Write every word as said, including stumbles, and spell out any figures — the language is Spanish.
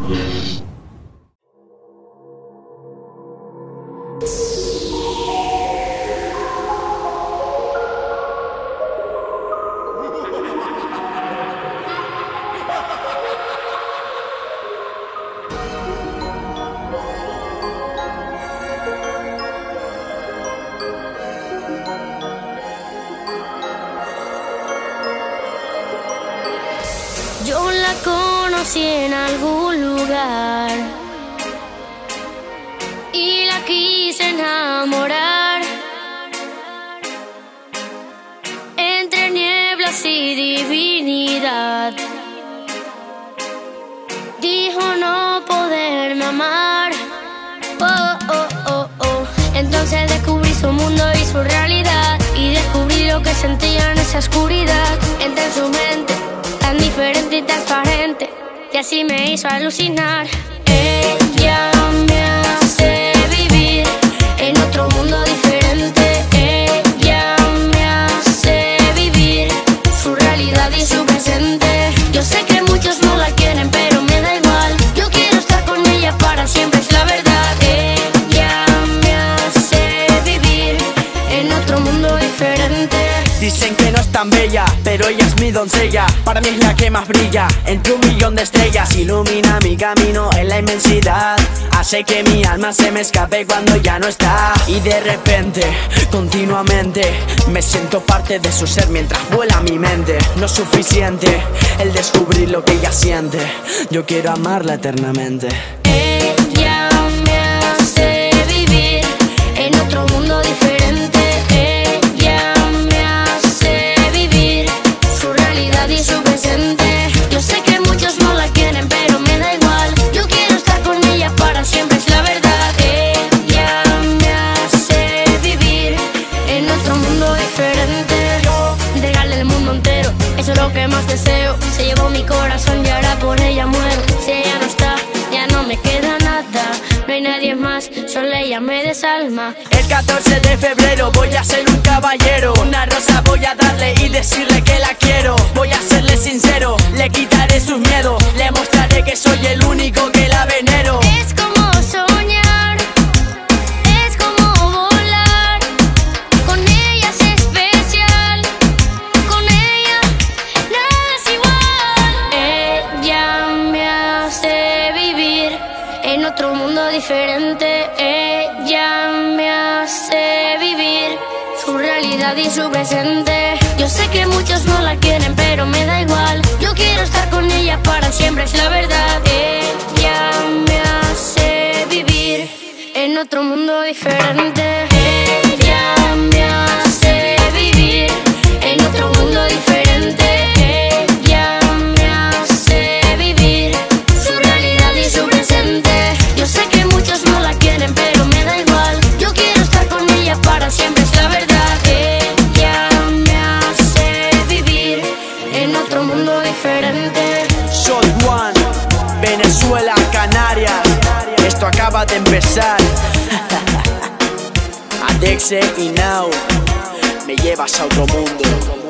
Yo la conocí en algún lugar y la quise enamorar. Entre nieblas y divinidad dijo no poderme amar. Oh, oh, oh, oh. Entonces descubrí su mundo y su realidad, y descubrí lo que sentía en esa oscuridad. Entré en su mente, tan diferente y transparente, y así me hizo alucinar. Ella me hace vivir en otro mundo diferente. Ella me hace vivir su realidad y su presente. Yo sé que muchos no la quieren, pero me da igual. Yo quiero estar con ella para siempre, es la verdad. Ella me hace vivir en otro mundo diferente. Dicen que no es tan bella, pero ella es mi doncella. Para mí es la que más brilla entre un millón de estrellas. Ilumina mi camino en la inmensidad, hace que mi alma se me escape cuando ya no está. Y de repente, continuamente, me siento parte de su ser mientras vuela mi mente. No es suficiente el descubrir lo que ella siente. Yo quiero amarla eternamente. Ella me hace vivir en otro mundo diferente. Y su presente. Yo sé que muchos no la quieren, pero me da igual. Yo quiero estar con ella para siempre, es la verdad. Ella me hace vivir en otro mundo diferente. Entregarle el mundo entero, eso es lo que más deseo. Se llevó mi corazón y ahora por ella muero. Si ella no está, ya no me queda nada. No hay nadie más, solo ella me desalma. El catorce de febrero voy a ser un caballero. Una rosa voy a darle y decirle que la quiero. Voy a serle sincero, le quitaré sus miedos. Le mostraré que soy el único que la venero. Es como soñar, es como volar. Con ella es especial, con ella nada es igual. Ella me hace vivir en otro mundo diferente. Ella me hace vivir su realidad y su presente. Yo sé que muchos no la quieren, pero me da igual. Yo quiero estar con ella para siempre, es la verdad. Ella me hace vivir en otro mundo diferente. Ella me hace vivir en otro mundo diferente. Ella me hace vivir su realidad y su presente. Yo sé que muchos no la quieren, pero me da igual. Yo quiero estar con ella para siempre, es la verdad. Ella me hace vivir en otro mundo diferente. Soy Juan, Venezuela, Canarias. Esto acaba de empezar. Adexe y Now, me llevas a otro mundo.